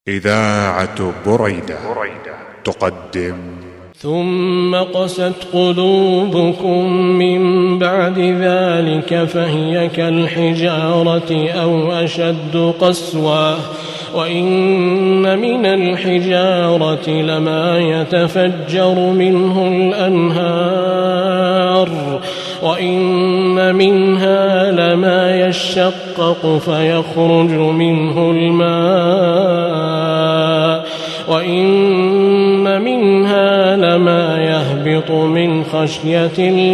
إذاعة بريدة تقدم. ثم قست قلوبكم من بعد ذلك فهي كالحجارة أو أشد قسوة وإن من الحجارة لما يتفجر منه الأنهار وإن منها لما يشقق فيخرج منه الماء وإن منها لما يهبط من خشية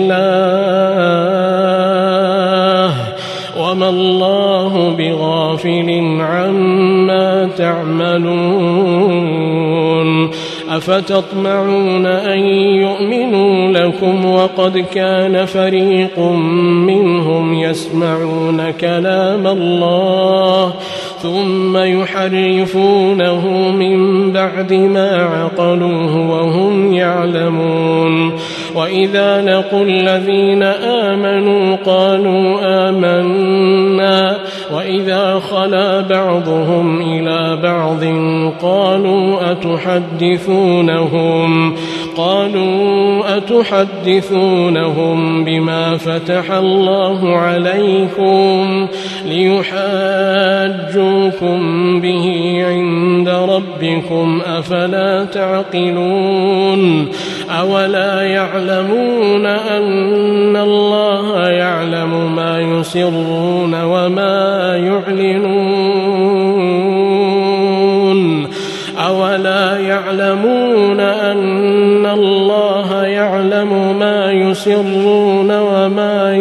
الله وما الله بغافل عما تعملون أفتطمعون أن يؤمنوا لكم وقد كان فريق منهم يسمعون كلام الله ثم يحرفونه من بعد ما عقلوه وهم يعلمون وإذا لقوا الذين آمنوا قالوا آمنا وإذا خلا بعضهم إلى بعض قالوا أتحدثونهم بما فتح الله عليكم ليحاجوكم به عند ربكم أفلا تعقلون أولا يعلمون أن الله يعلم ما يسرون وما يعلنون أولا يعلمون أن الله يعلم ما يسرون وما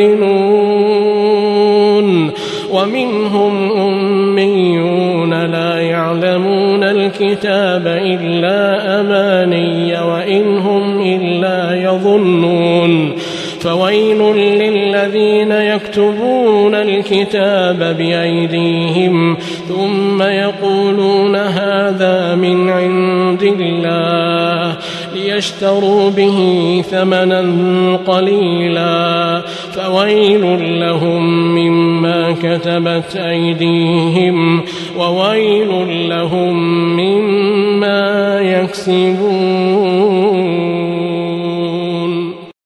يعلنون ومنهم أميون لا يعلمون الكتاب إلا أماني وإن هم إلا يظنون فويل للذين يكتبون الكتاب بأيديهم ثم يقولون هذا من عند الله ليشتروا به ثمنا قليلا فويل لهم مما كتبت أيديهم وويل لهم مما يكسبون.